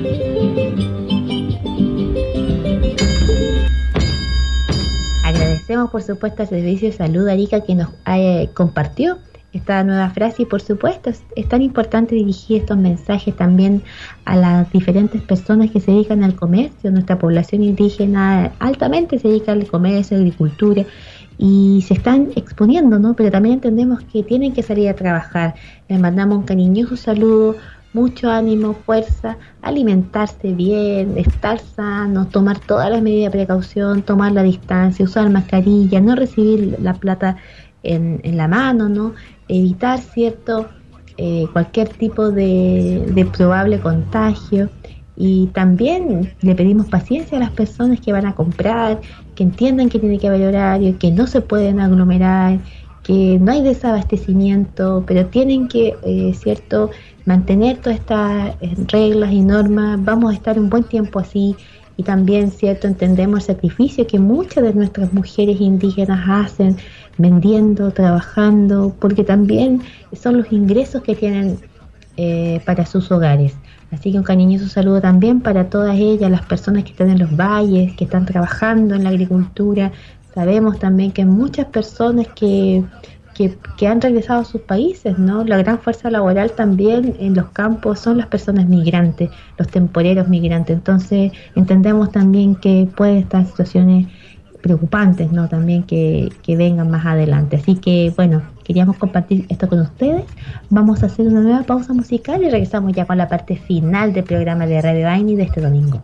S2: Agradecemos por supuesto al Servicio de Salud Arica que nos eh, compartió esta nueva frase, y por supuesto es, es tan importante dirigir estos mensajes también a las diferentes personas que se dedican al comercio. Nuestra población indígena altamente se dedica al comercio, a la agricultura, y se están exponiendo, ¿no? Pero también entendemos que tienen que salir a trabajar. Les mandamos un cariñoso saludo, mucho ánimo, fuerza, alimentarse bien, estar sano, tomar todas las medidas de precaución, tomar la distancia, usar mascarilla, no recibir la plata en, en la mano, ¿no? Evitar, ¿cierto?, eh, cualquier tipo de, de probable contagio. Y también le pedimos paciencia a las personas que van a comprar, que entiendan que tiene que haber horario, que no se pueden aglomerar, que no hay desabastecimiento, pero tienen que, eh, ¿cierto?, mantener todas estas reglas y normas. Vamos a estar un buen tiempo así, y también, cierto, entendemos el sacrificio que muchas de nuestras mujeres indígenas hacen vendiendo, trabajando, porque también son los ingresos que tienen eh, para sus hogares. Así que un cariñoso saludo también para todas ellas, las personas que están en los valles, que están trabajando en la agricultura. Sabemos también que hay muchas personas que, que, que han regresado a sus países, ¿no? La gran fuerza laboral también en los campos son las personas migrantes, los temporeros migrantes. Entonces entendemos también que pueden estar situaciones preocupantes, ¿no? También que, que vengan más adelante. Así que, bueno, queríamos compartir esto con ustedes. Vamos a hacer una nueva pausa musical y regresamos ya con la parte final del programa de Radio Aini de este domingo.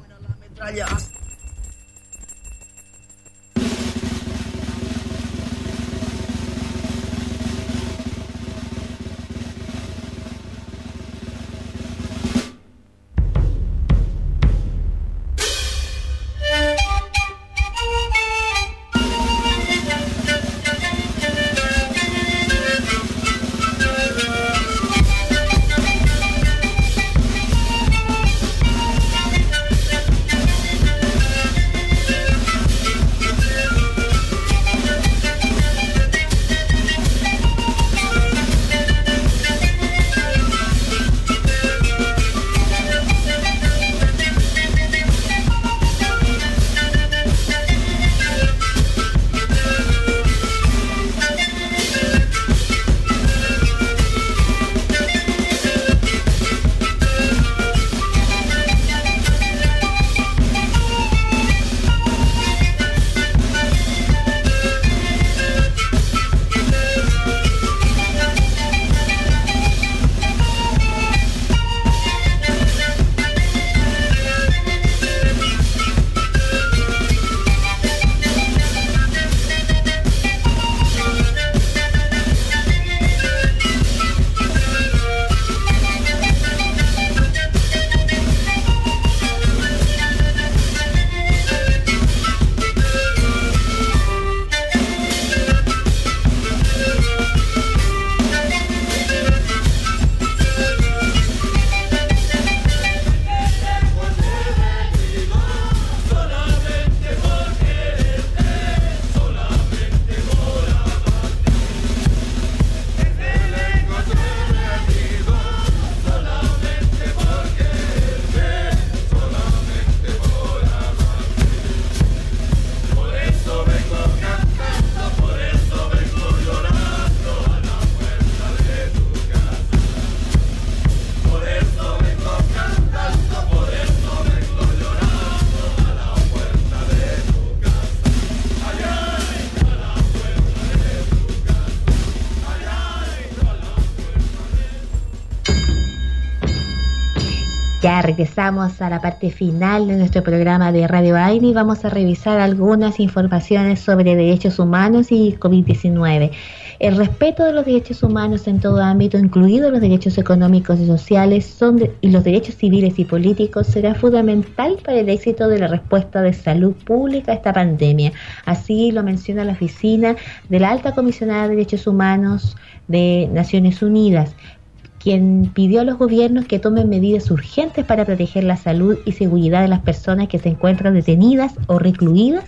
S2: Ya regresamos a la parte final de nuestro programa de Radio Aini. Vamos a revisar algunas informaciones sobre derechos humanos y COVID diecinueve. El respeto de los derechos humanos en todo ámbito, incluidos los derechos económicos y sociales, son de, y los derechos civiles y políticos, será fundamental para el éxito de la respuesta de salud pública a esta pandemia. Así lo menciona la Oficina de la Alta Comisionada de Derechos Humanos de Naciones Unidas, quien pidió a los gobiernos que tomen medidas urgentes para proteger la salud y seguridad de las personas que se encuentran detenidas o recluidas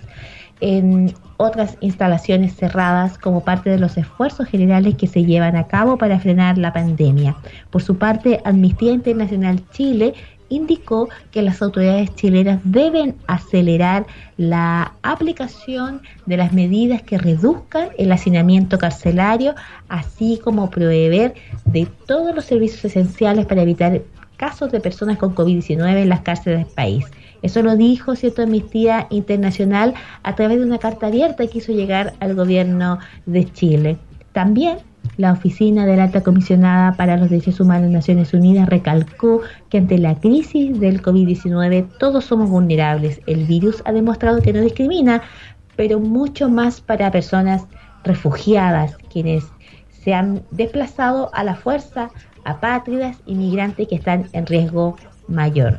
S2: en otras instalaciones cerradas como parte de los esfuerzos generales que se llevan a cabo para frenar la pandemia. Por su parte, Amnistía Internacional Chile indicó que las autoridades chilenas deben acelerar la aplicación de las medidas que reduzcan el hacinamiento carcelario, así como proveer de todos los servicios esenciales para evitar casos de personas con COVID diecinueve en las cárceles del país. Eso lo dijo, cierto, Amnistía Internacional a través de una carta abierta que hizo llegar al gobierno de Chile. También la Oficina de la Alta Comisionada para los Derechos Humanos de Naciones Unidas recalcó que ante la crisis del COVID diecinueve todos somos vulnerables. El virus ha demostrado que no discrimina, pero mucho más para personas refugiadas, quienes se han desplazado a la fuerza, apátridas, inmigrantes que están en riesgo mayor.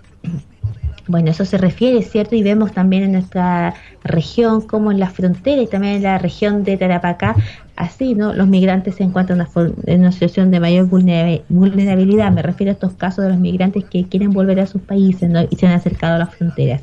S2: Bueno, eso se refiere, ¿cierto? Y vemos también en nuestra región, como en la frontera y también en la región de Tarapacá, así, ¿no? Los migrantes se encuentran en una situación de mayor vulnerabilidad. Me refiero a estos casos de los migrantes que quieren volver a sus países, ¿no? Y se han acercado a las fronteras.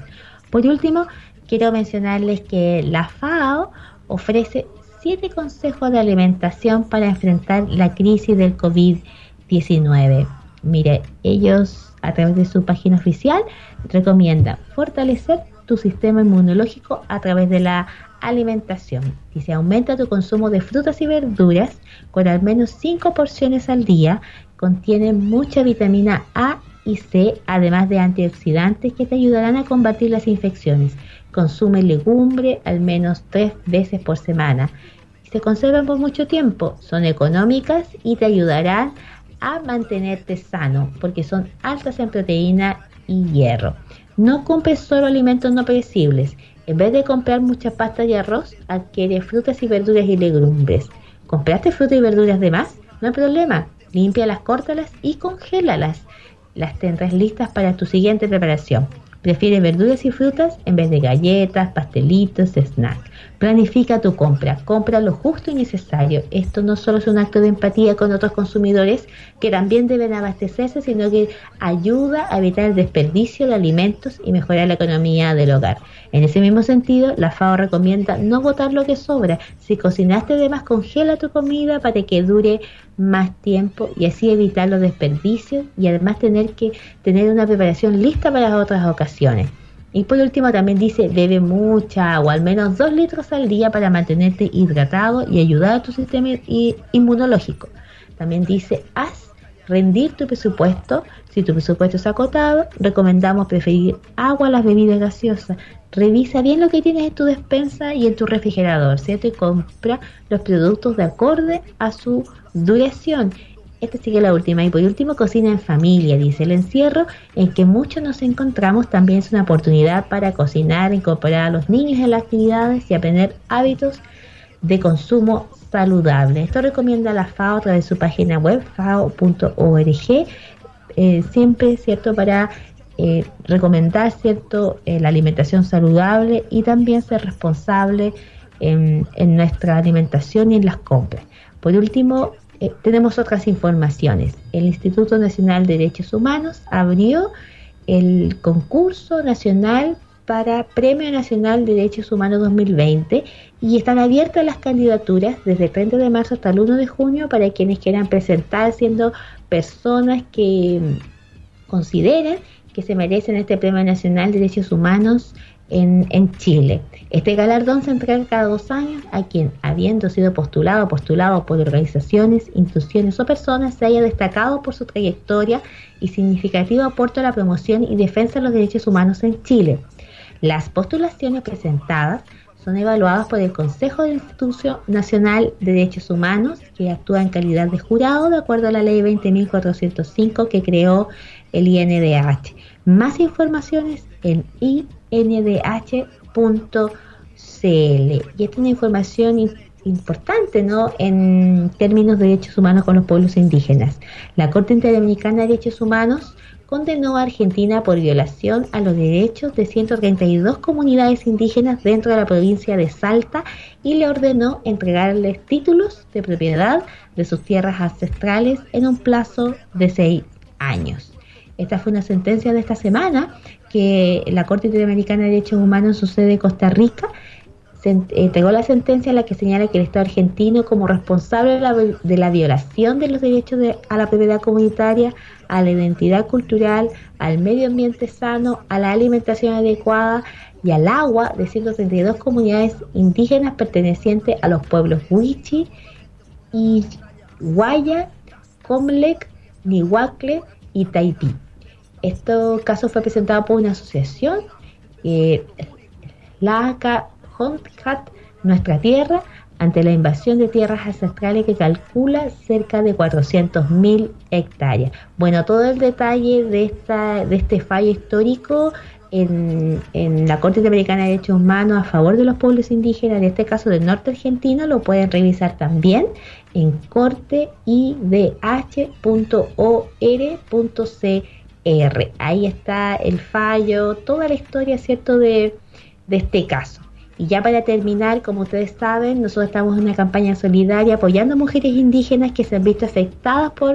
S2: Por último, quiero mencionarles que la FAO ofrece siete consejos de alimentación para enfrentar la crisis del covid diecinueve. Mire, ellos a través de su página oficial recomiendan fortalecer tu sistema inmunológico a través de la alimentación. Dice, aumenta tu consumo de frutas y verduras con al menos cinco porciones al día. Contienen mucha vitamina A y C, además de antioxidantes que te ayudarán a combatir las infecciones. Consume legumbre al menos tres veces por semana. Se conservan por mucho tiempo, son económicas y te ayudarán a mantenerte sano porque son altas en proteína y hierro. No compres solo alimentos no perecibles. En vez de comprar mucha pasta y arroz, adquiere frutas y verduras y legumbres. ¿Compraste frutas y verduras de más? No hay problema. Límpialas, córtalas y congélalas. Las tendrás listas para tu siguiente preparación. Prefiere verduras y frutas en vez de galletas, pastelitos, snacks. Planifica tu compra. Compra lo justo y necesario. Esto no solo es un acto de empatía con otros consumidores que también deben abastecerse, sino que ayuda a evitar el desperdicio de alimentos y mejorar la economía del hogar. En ese mismo sentido, la FAO recomienda no botar lo que sobra. Si cocinaste de más, congela tu comida para que dure más tiempo y así evitar los desperdicios y además tener que tener una preparación lista para las otras ocasiones. Y por último también dice, bebe mucha agua, al menos dos litros al día para mantenerte hidratado y ayudar a tu sistema inmunológico. También dice, haz rendir tu presupuesto. Si tu presupuesto es acotado, recomendamos preferir agua a las bebidas gaseosas. Revisa bien lo que tienes en tu despensa y en tu refrigerador, ¿cierto? Y compra los productos de acorde a su duración. Esta sigue la última. Y por último, cocina en familia. Dice, el encierro en que muchos nos encontramos también es una oportunidad para cocinar, incorporar a los niños en las actividades y aprender hábitos de consumo saludable. Esto recomienda la FAO a través de su página web, fao punto org. Eh, siempre, ¿cierto?, para eh, recomendar, ¿cierto?, eh, la alimentación saludable y también ser responsable en, en nuestra alimentación y en las compras. Por último, Eh, tenemos otras informaciones. El Instituto Nacional de Derechos Humanos abrió el concurso nacional para Premio Nacional de Derechos Humanos dos mil veinte y están abiertas las candidaturas desde el treinta de marzo hasta el uno de junio para quienes quieran presentar, siendo personas que consideren que se merecen este Premio Nacional de Derechos Humanos en, en Chile. Este galardón se entrega cada dos años a quien, habiendo sido postulado o postulado por organizaciones, instituciones o personas, se haya destacado por su trayectoria y significativo aporte a la promoción y defensa de los derechos humanos en Chile. Las postulaciones presentadas son evaluadas por el Consejo del Instituto Nacional de Derechos Humanos, que actúa en calidad de jurado de acuerdo a la ley veinte mil cuatrocientos cinco que creó el I N D H. Más informaciones en i n d h punto c l. Y esta es una información importante, ¿no?, en términos de derechos humanos con los pueblos indígenas. La Corte Interamericana de Derechos Humanos condenó a Argentina por violación a los derechos de ciento treinta y dos comunidades indígenas dentro de la provincia de Salta y le ordenó entregarles títulos de propiedad de sus tierras ancestrales en un plazo de seis años. Esta fue una sentencia de esta semana que la Corte Interamericana de Derechos Humanos en su sede de Costa Rica se entregó la sentencia en la que señala que el Estado argentino, como responsable de la, de la violación de los derechos de, a la propiedad comunitaria, a la identidad cultural, al medio ambiente sano, a la alimentación adecuada y al agua de ciento treinta y dos comunidades indígenas pertenecientes a los pueblos Wichi, Guaya, Comlec, Nihuacle y Taipí. Este caso fue presentado por una asociación, eh, Laca Honthat, Nuestra Tierra, ante la invasión de tierras ancestrales que calcula cerca de cuatrocientas mil hectáreas. Bueno, todo el detalle de esta de este fallo histórico en, en la Corte Interamericana de Derechos Humanos a favor de los pueblos indígenas, en este caso del norte argentino, lo pueden revisar también en corte i d h punto o r punto c r. Ahí está el fallo, toda la historia, ¿cierto?, de, de este caso. Y ya para terminar, como ustedes saben, nosotros estamos en una campaña solidaria apoyando a mujeres indígenas que se han visto afectadas por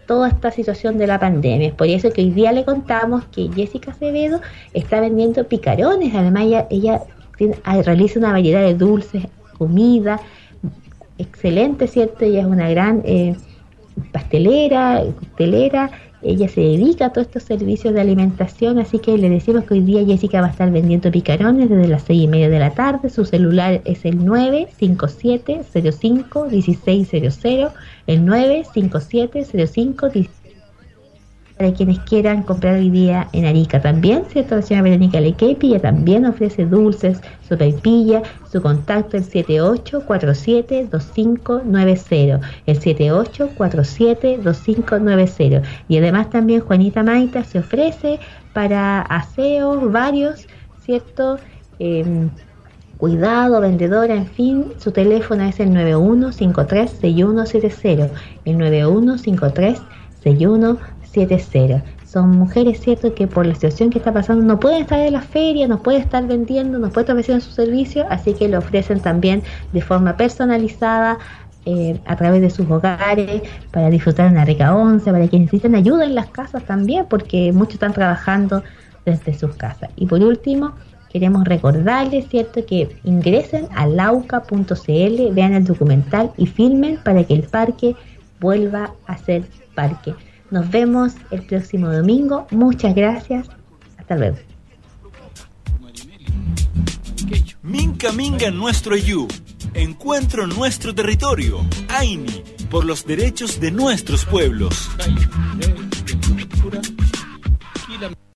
S2: toda esta situación de la pandemia. Es por eso que hoy día le contamos que Jessica Acevedo está vendiendo picarones. Además ella, ella tiene, realiza una variedad de dulces, comida, excelente, ¿cierto? Ella es una gran eh, pastelera, costelera. Ella se dedica a todos estos servicios de alimentación, así que le decimos que hoy día Jessica va a estar vendiendo picarones desde las seis y media de la tarde. Su celular es el nueve cinco siete cero cinco uno seis cero cero, el nueve cinco siete cero cinco uno seis cero cero, para quienes quieran comprar hoy día en Arica también, ¿cierto? La señora Verónica Lequepi, ella también ofrece dulces, sopaipilla. Su contacto es el siete ocho cuatro siete dos cinco nueve cero, el siete ocho cuatro siete dos cinco nueve cero. Y además también Juanita Maita se ofrece para aseos varios, ¿cierto? Eh, cuidado, vendedora, en fin. Su teléfono es el nueve uno cinco tres seis uno siete cero, el nueve uno cinco tres seis uno siete cero. Son mujeres, ¿cierto?, que por la situación que está pasando no pueden estar en la feria, no pueden estar vendiendo, no pueden estar ofreciendo su servicio, así que lo ofrecen también de forma personalizada eh, a través de sus hogares para disfrutar una rica once, para quienes necesitan ayuda en las casas también, porque muchos están trabajando desde sus casas. Y por último, queremos recordarles, ¿cierto?, que ingresen a lauca punto c l, vean el documental y filmen para que el parque vuelva a ser parque. Nos vemos el próximo domingo. Muchas gracias. Hasta luego.
S1: Minca Minga nuestro yu. Encuentro nuestro territorio. Aini, por los derechos de nuestros pueblos.